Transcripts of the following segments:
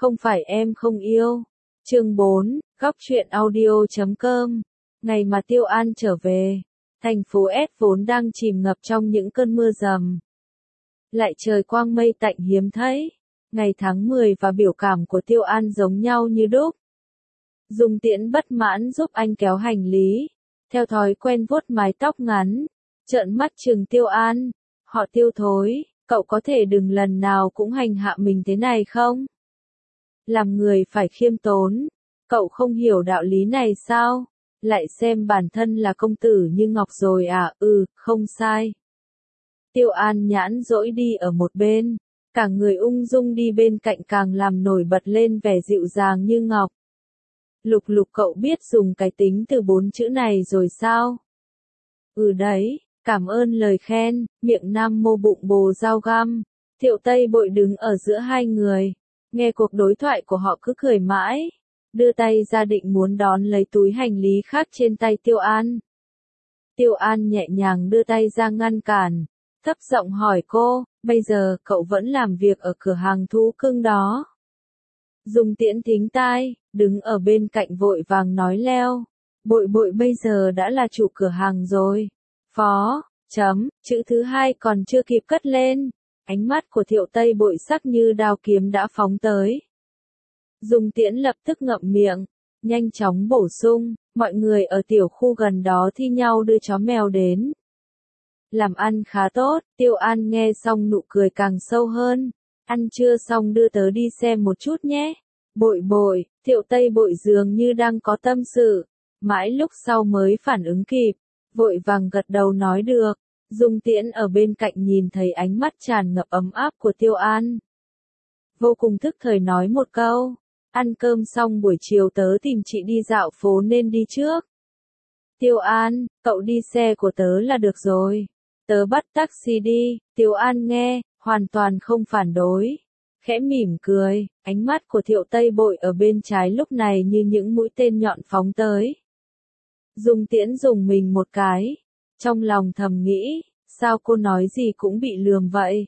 Không phải em không yêu. Chương 4, Góc truyện audio.com. Ngày mà Tiêu An trở về, thành phố S vốn đang chìm ngập trong những cơn mưa rầm. Lại trời quang mây tạnh hiếm thấy. Ngày tháng 10 và biểu cảm của Tiêu An giống nhau như đúc. Dung Tiễn bất mãn giúp anh kéo hành lý, theo thói quen vuốt mái tóc ngắn, trợn mắt trừng Tiêu An. Họ Tiêu thối, cậu có thể đừng lần nào cũng hành hạ mình thế này không? Làm người phải khiêm tốn, cậu không hiểu đạo lý này sao? Lại xem bản thân là công tử như ngọc rồi à? Không sai. Tiêu An nhãn dỗi đi ở một bên, cả người ung dung đi bên cạnh càng làm nổi bật lên vẻ dịu dàng như ngọc. Lục Lục, cậu biết dùng cái tính từ 4 chữ này rồi sao? Đấy, cảm ơn lời khen. Miệng nam mô bụng bồ dao găm. Thiệu Tây Bội đứng ở giữa hai người, nghe cuộc đối thoại của họ cứ cười mãi, đưa tay ra định muốn đón lấy túi hành lý khác trên tay Tiêu An. Tiêu An nhẹ nhàng đưa tay ra ngăn cản, thấp giọng hỏi cô, bây giờ cậu vẫn làm việc ở cửa hàng thú cưng đó? Dung Tiễn thính tai, đứng ở bên cạnh vội vàng nói leo, Bội Bội bây giờ đã là chủ cửa hàng rồi. Phó, chữ thứ hai còn chưa kịp cất lên, ánh mắt của Thiệu Tây Bội sắc như đao kiếm đã phóng tới. Dung Tiễn lập tức ngậm miệng, nhanh chóng bổ sung, mọi người ở tiểu khu gần đó thi nhau đưa chó mèo đến. Làm ăn khá tốt. Tiêu An nghe xong nụ cười càng sâu hơn. Ăn trưa xong đưa tớ đi xem một chút nhé. Bội Bội, Thiệu Tây Bội dường như đang có tâm sự, mãi lúc sau mới phản ứng kịp, vội vàng gật đầu nói được. Dung Tiễn ở bên cạnh nhìn thấy ánh mắt tràn ngập ấm áp của Tiêu An, vô cùng thức thời nói một câu, ăn cơm xong buổi chiều tớ tìm chị đi dạo phố nên đi trước. Tiêu An, cậu đi xe của tớ là được rồi. Tớ bắt taxi đi. Tiêu An nghe, hoàn toàn không phản đối, khẽ mỉm cười, ánh mắt của Thiệu Tây Bội ở bên trái lúc này như những mũi tên nhọn phóng tới. Dung Tiễn dùng mình một cái, trong lòng thầm nghĩ, sao cô nói gì cũng bị lườm vậy?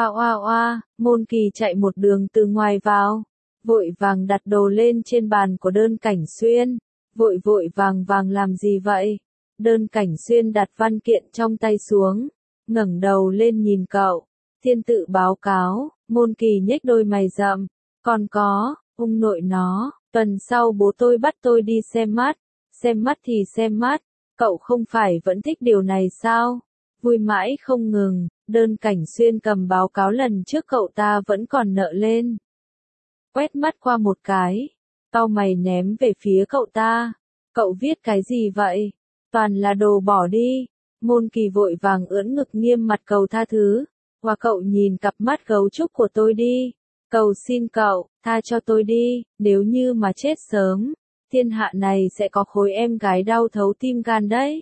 Oa, Môn Kỳ chạy một đường từ ngoài vào, vội vàng đặt đồ lên trên bàn của Đơn Cảnh Xuyên, vội vàng làm gì vậy? Đơn Cảnh Xuyên đặt văn kiện trong tay xuống, ngẩng đầu lên nhìn cậu, thiên tự báo cáo. Môn Kỳ nhếch đôi mày rậm, còn có, ông nội nó, tuần sau bố tôi bắt tôi đi xem mắt thì xem mắt, cậu không phải vẫn thích điều này sao? Vui mãi không ngừng. Đơn Cảnh Xuyên cầm báo cáo lần trước cậu ta vẫn còn nợ lên, quét mắt qua một cái, cau mày ném về phía cậu ta. Cậu viết cái gì vậy? Toàn là đồ bỏ đi. Môn Kỳ vội vàng ưỡn ngực nghiêm mặt cầu tha thứ. Và cậu nhìn cặp mắt gấu trúc của tôi đi. Cầu xin cậu, tha cho tôi đi, nếu như mà chết sớm, thiên hạ này sẽ có khối em gái đau thấu tim gan đấy.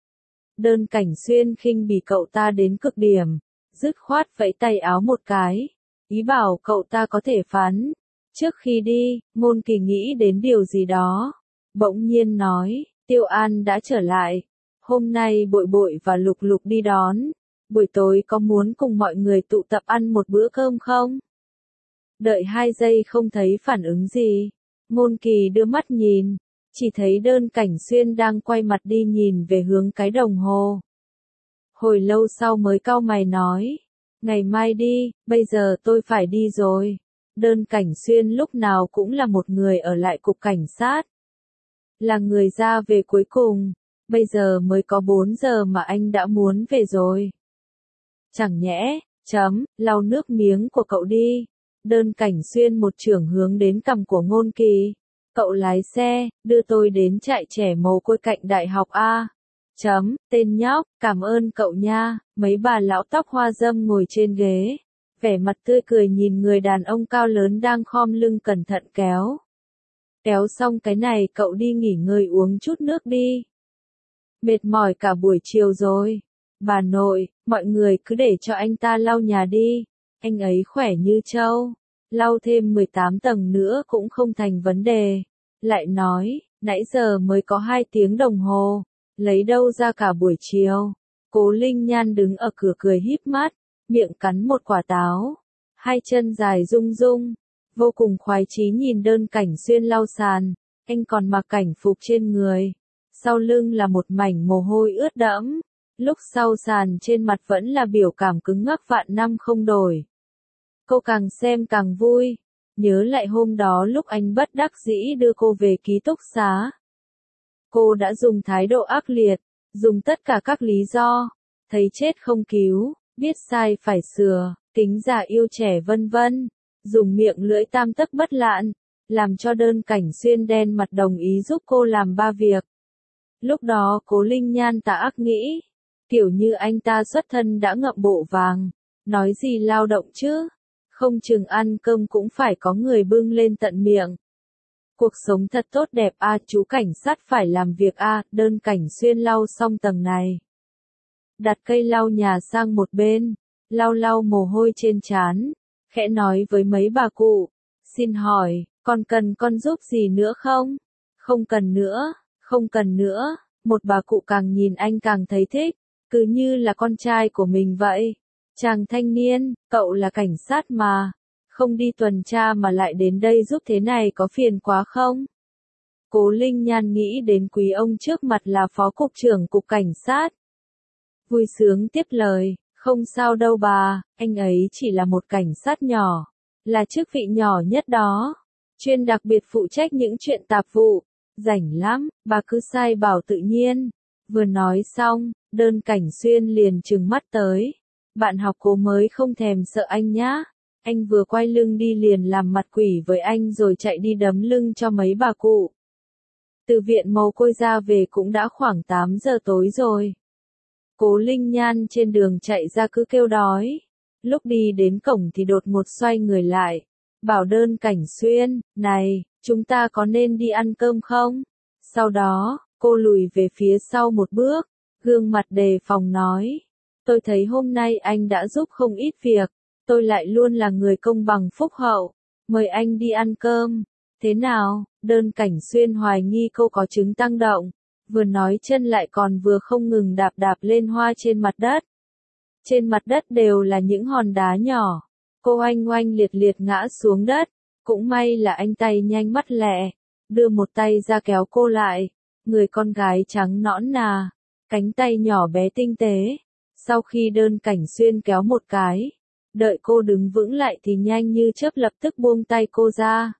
Đơn Cảnh Xuyên khinh bỉ cậu ta đến cực điểm, dứt khoát vẫy tay áo một cái, ý bảo cậu ta có thể phán. Trước khi đi, Môn Kỳ nghĩ đến điều gì đó, bỗng nhiên nói, Tiêu An đã trở lại. Hôm nay Bội Bội và Lục Lục đi đón, buổi tối có muốn cùng mọi người tụ tập ăn một bữa cơm không? Đợi 2 giây không thấy phản ứng gì, Môn Kỳ đưa mắt nhìn, chỉ thấy Đơn Cảnh Xuyên đang quay mặt đi nhìn về hướng cái đồng hồ. Hồi lâu sau mới cau mày nói, ngày mai đi, bây giờ tôi phải đi rồi. Đơn Cảnh Xuyên lúc nào cũng là một người ở lại cục cảnh sát, là người ra về cuối cùng, bây giờ mới có 4 giờ mà anh đã muốn về rồi. Chẳng nhẽ, lau nước miếng của cậu đi. Đơn Cảnh Xuyên một chưởng hướng đến cằm của Môn Kỳ, cậu lái xe, đưa tôi đến trại trẻ mồ côi cạnh đại học A. Tên nhóc, cảm ơn cậu nha. Mấy bà lão tóc hoa râm ngồi trên ghế, vẻ mặt tươi cười nhìn người đàn ông cao lớn đang khom lưng cẩn thận kéo. Kéo xong cái này cậu đi nghỉ ngơi uống chút nước đi. Mệt mỏi cả buổi chiều rồi. Bà nội, mọi người cứ để cho anh ta lau nhà đi. Anh ấy khỏe như trâu. Lau thêm 18 tầng nữa cũng không thành vấn đề. Lại nói, nãy giờ mới có 2 tiếng đồng hồ. Lấy đâu ra cả buổi chiều. Cố Linh Nhan đứng ở cửa cười híp mắt, miệng cắn một quả táo, hai chân dài rung rung, vô cùng khoái chí nhìn Đơn Cảnh Xuyên lau sàn, anh còn mặc cảnh phục trên người. Sau lưng là một mảnh mồ hôi ướt đẫm, lúc sau sàn trên mặt vẫn là biểu cảm cứng ngắc vạn năm không đổi. Cô càng xem càng vui, nhớ lại hôm đó lúc anh bất đắc dĩ đưa cô về ký túc xá. Cô đã dùng thái độ ác liệt, dùng tất cả các lý do, thấy chết không cứu, biết sai phải sửa, tính già yêu trẻ vân vân, dùng miệng lưỡi tam tấc bất lạn, làm cho Đơn Cảnh Xuyên đen mặt đồng ý giúp cô làm 3 việc. Lúc đó Cố Linh Nhan tà ác nghĩ, kiểu như anh ta xuất thân đã ngậm bộ vàng, nói gì lao động chứ, không chừng ăn cơm cũng phải có người bưng lên tận miệng. Cuộc sống thật tốt đẹp a, chú cảnh sát phải làm việc a. Đơn Cảnh Xuyên lau xong tầng này, đặt cây lau nhà sang một bên, lau lau mồ hôi trên trán, khẽ nói với mấy bà cụ, xin hỏi, còn cần con giúp gì nữa không? Không cần nữa, không cần nữa. Một bà cụ càng nhìn anh càng thấy thích, cứ như là con trai của mình vậy. Chàng thanh niên, cậu là cảnh sát mà, không đi tuần tra mà lại đến đây giúp thế này có phiền quá không? Cố Linh Nhan nghĩ đến quý ông trước mặt là phó cục trưởng cục cảnh sát. Vui sướng tiếp lời, không sao đâu bà, anh ấy chỉ là một cảnh sát nhỏ, là chức vị nhỏ nhất đó, chuyên đặc biệt phụ trách những chuyện tạp vụ, rảnh lắm, bà cứ sai bảo tự nhiên. Vừa nói xong, Đơn Cảnh Xuyên liền trừng mắt tới. Bạn học Cố mới không thèm sợ anh nhá. Anh vừa quay lưng đi liền làm mặt quỷ với anh rồi chạy đi đấm lưng cho mấy bà cụ. Từ viện mồ côi ra về cũng đã khoảng 8 giờ tối rồi. Cố Linh Nhan trên đường chạy ra cứ kêu đói. Lúc đi đến cổng thì đột ngột xoay người lại. Bảo Đơn Cảnh Xuyên, này, chúng ta có nên đi ăn cơm không? Sau đó, cô lùi về phía sau một bước, gương mặt đề phòng nói. Tôi thấy hôm nay anh đã giúp không ít việc, tôi lại luôn là người công bằng phúc hậu, mời anh đi ăn cơm. Thế nào? Đơn Cảnh Xuyên hoài nghi cô có chứng tăng động, vừa nói chân lại còn vừa không ngừng đạp đạp lên hoa trên mặt đất. Trên mặt đất đều là những hòn đá nhỏ, cô oanh oanh liệt liệt ngã xuống đất, cũng may là anh tay nhanh mắt lẹ, đưa một tay ra kéo cô lại, người con gái trắng nõn nà, cánh tay nhỏ bé tinh tế. Sau khi Đơn Cảnh Xuyên kéo một cái, đợi cô đứng vững lại thì nhanh như chớp lập tức buông tay cô ra.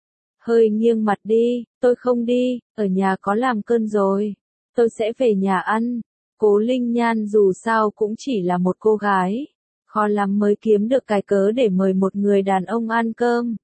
Hơi nghiêng mặt đi, tôi không đi, ở nhà có làm cơm rồi, tôi sẽ về nhà ăn. Cố Linh Nhan dù sao cũng chỉ là một cô gái, khó lắm mới kiếm được cái cớ để mời một người đàn ông ăn cơm.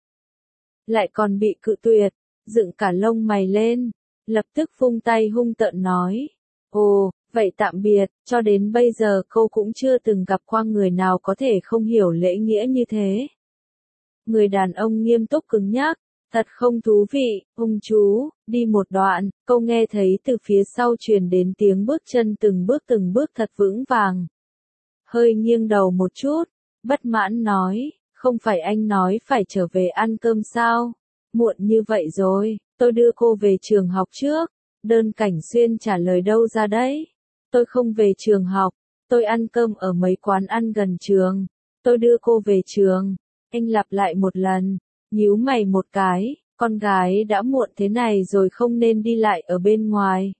Lại còn bị cự tuyệt, dựng cả lông mày lên, lập tức vung tay hung tợn nói. Ồ, vậy tạm biệt, cho đến bây giờ cô cũng chưa từng gặp qua người nào có thể không hiểu lễ nghĩa như thế. Người đàn ông nghiêm túc cứng nhắc, thật không thú vị, ông chú, đi một đoạn, cô nghe thấy từ phía sau truyền đến tiếng bước chân từng bước thật vững vàng. Hơi nghiêng đầu một chút, bất mãn nói, không phải anh nói phải trở về ăn cơm sao? Muộn như vậy rồi, tôi đưa cô về trường học trước. Đơn Cảnh Xuyên trả lời đâu ra đấy? Tôi không về trường học, tôi ăn cơm ở mấy quán ăn gần trường. Tôi đưa cô về trường. Anh lặp lại một lần, nhíu mày một cái, con gái đã muộn thế này rồi không nên đi lại ở bên ngoài.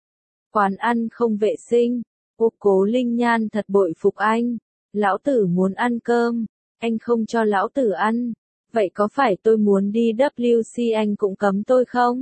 Quán ăn không vệ sinh. Ô, Cố Linh Nhan thật bội phục anh. Lão tử muốn ăn cơm, anh không cho lão tử ăn. Vậy có phải tôi muốn đi WC anh cũng cấm tôi không?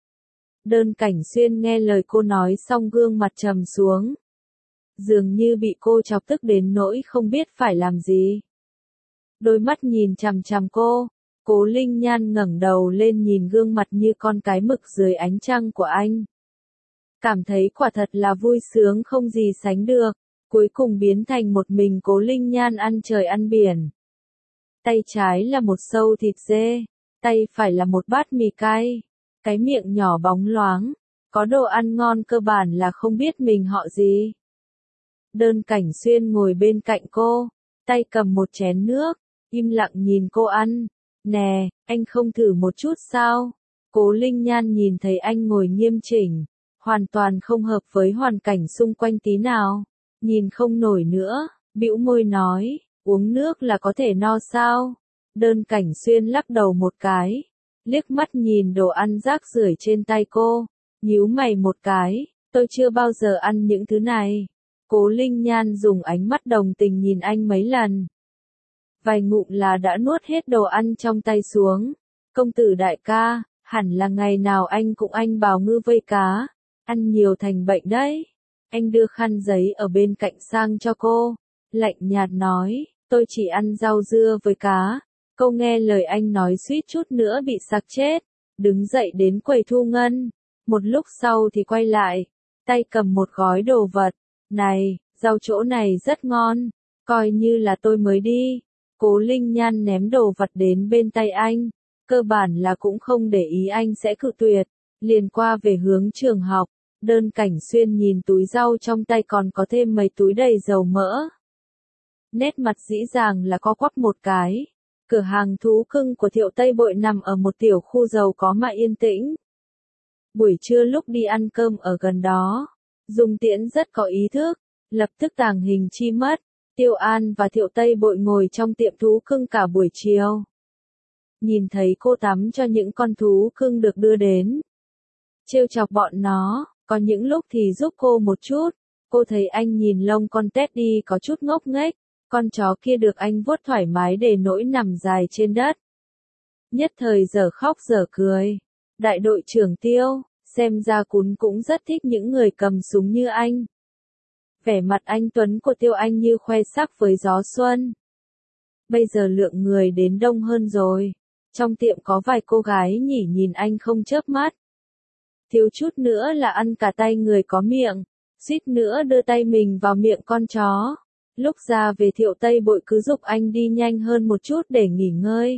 Đơn Cảnh Xuyên nghe lời cô nói xong gương mặt trầm xuống. Dường như bị cô chọc tức đến nỗi không biết phải làm gì. Đôi mắt nhìn chằm chằm cô, Cố Linh Nhan ngẩng đầu lên nhìn gương mặt như con cái mực dưới ánh trăng của anh. Cảm thấy quả thật là vui sướng không gì sánh được, cuối cùng biến thành một mình Cố Linh Nhan ăn trời ăn biển. Tay trái là một xâu thịt dê, tay phải là một bát mì cay, cái miệng nhỏ bóng loáng, có đồ ăn ngon cơ bản là không biết mình họ gì. Đơn Cảnh Xuyên ngồi bên cạnh cô, tay cầm một chén nước, im lặng nhìn cô ăn. Nè, anh không thử một chút sao? Cố Linh Nhan nhìn thấy anh ngồi nghiêm chỉnh, hoàn toàn không hợp với hoàn cảnh xung quanh tí nào, nhìn không nổi nữa, bĩu môi nói, uống nước là có thể no sao? Đơn Cảnh Xuyên lắc đầu một cái, liếc mắt nhìn đồ ăn rác rưởi trên tay cô, nhíu mày một cái, tôi chưa bao giờ ăn những thứ này. Cố Linh Nhan dùng ánh mắt đồng tình nhìn anh mấy lần. Vài ngụm là đã nuốt hết đồ ăn trong tay xuống. Công tử đại ca, hẳn là ngày nào anh cũng anh bào ngư vây cá, ăn nhiều thành bệnh đấy. Anh đưa khăn giấy ở bên cạnh sang cho cô, lạnh nhạt nói, tôi chỉ ăn rau dưa với cá. Câu nghe lời anh nói suýt chút nữa bị sặc chết, đứng dậy đến quầy thu ngân. Một lúc sau thì quay lại, tay cầm một gói đồ vật. Này, rau chỗ này rất ngon, coi như là tôi mới đi. Cố Linh Nhan ném đồ vật đến bên tay anh, cơ bản là cũng không để ý anh sẽ cự tuyệt, liền qua về hướng trường học. Đơn Cảnh Xuyên nhìn túi rau trong tay còn có thêm mấy túi đầy dầu mỡ. Nét mặt dĩ dàng là co quắp một cái. Cửa hàng thú cưng của Thiệu Tây Bội nằm ở một tiểu khu giàu có mà yên tĩnh. Buổi trưa lúc đi ăn cơm ở gần đó, Dung Tiễn rất có ý thức, lập tức tàng hình chi mất. Tiêu An và Thiệu Tây Bội ngồi trong tiệm thú cưng cả buổi chiều. Nhìn thấy cô tắm cho những con thú cưng được đưa đến. Trêu chọc bọn nó, có những lúc thì giúp cô một chút. Cô thấy anh nhìn lông con Teddy có chút ngốc nghếch, con chó kia được anh vuốt thoải mái để nỗi nằm dài trên đất. Nhất thời dở khóc dở cười. Đại đội trưởng Tiêu, xem ra Cún cũng rất thích những người cầm súng như anh. Vẻ mặt anh tuấn của Tiêu Anh như khoe sắc với gió xuân. Bây giờ lượng người đến đông hơn rồi. Trong tiệm có vài cô gái nhỉ nhìn anh không chớp mắt. Thiếu chút nữa là ăn cả tay người có miệng, suýt nữa đưa tay mình vào miệng con chó. Lúc ra về Thiệu Tây Bội cứ giục anh đi nhanh hơn một chút để nghỉ ngơi.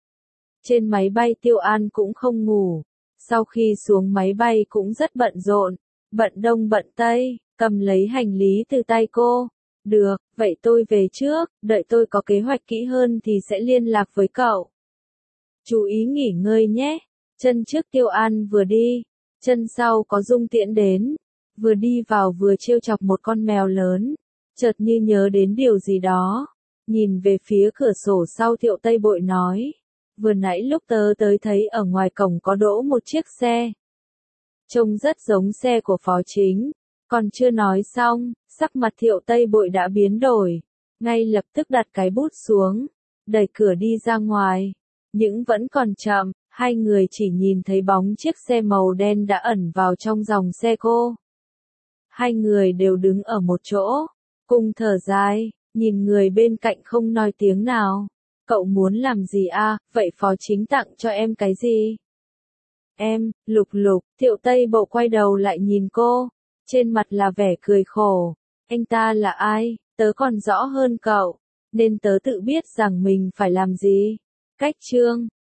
Trên máy bay Tiêu An cũng không ngủ. Sau khi xuống máy bay cũng rất bận rộn, bận đông bận tây, cầm lấy hành lý từ tay cô. Được, vậy tôi về trước, đợi tôi có kế hoạch kỹ hơn thì sẽ liên lạc với cậu. Chú ý nghỉ ngơi nhé. Chân trước Tiêu An vừa đi, chân sau có Dung Tiễn đến. Vừa đi vào vừa trêu chọc một con mèo lớn. Chợt như nhớ đến điều gì đó. Nhìn về phía cửa sổ sau Thiệu Tây Bội nói. Vừa nãy lúc tớ tới thấy ở ngoài cổng có đỗ một chiếc xe. Trông rất giống xe của phó chính. Còn chưa nói xong, sắc mặt Thiệu Tây Bội đã biến đổi. Ngay lập tức đặt cái bút xuống, đẩy cửa đi ra ngoài. Nhưng vẫn còn chậm, hai người chỉ nhìn thấy bóng chiếc xe màu đen đã ẩn vào trong dòng xe cô. Hai người đều đứng ở một chỗ, cùng thở dài, nhìn người bên cạnh không nói tiếng nào. Cậu muốn làm gì à, vậy phó chính tặng cho em cái gì? Em, Lục Lục, Thiệu Tây Bộ quay đầu lại nhìn cô, trên mặt là vẻ cười khổ. Anh ta là ai, tớ còn rõ hơn cậu, nên tớ tự biết rằng mình phải làm gì. Cách chương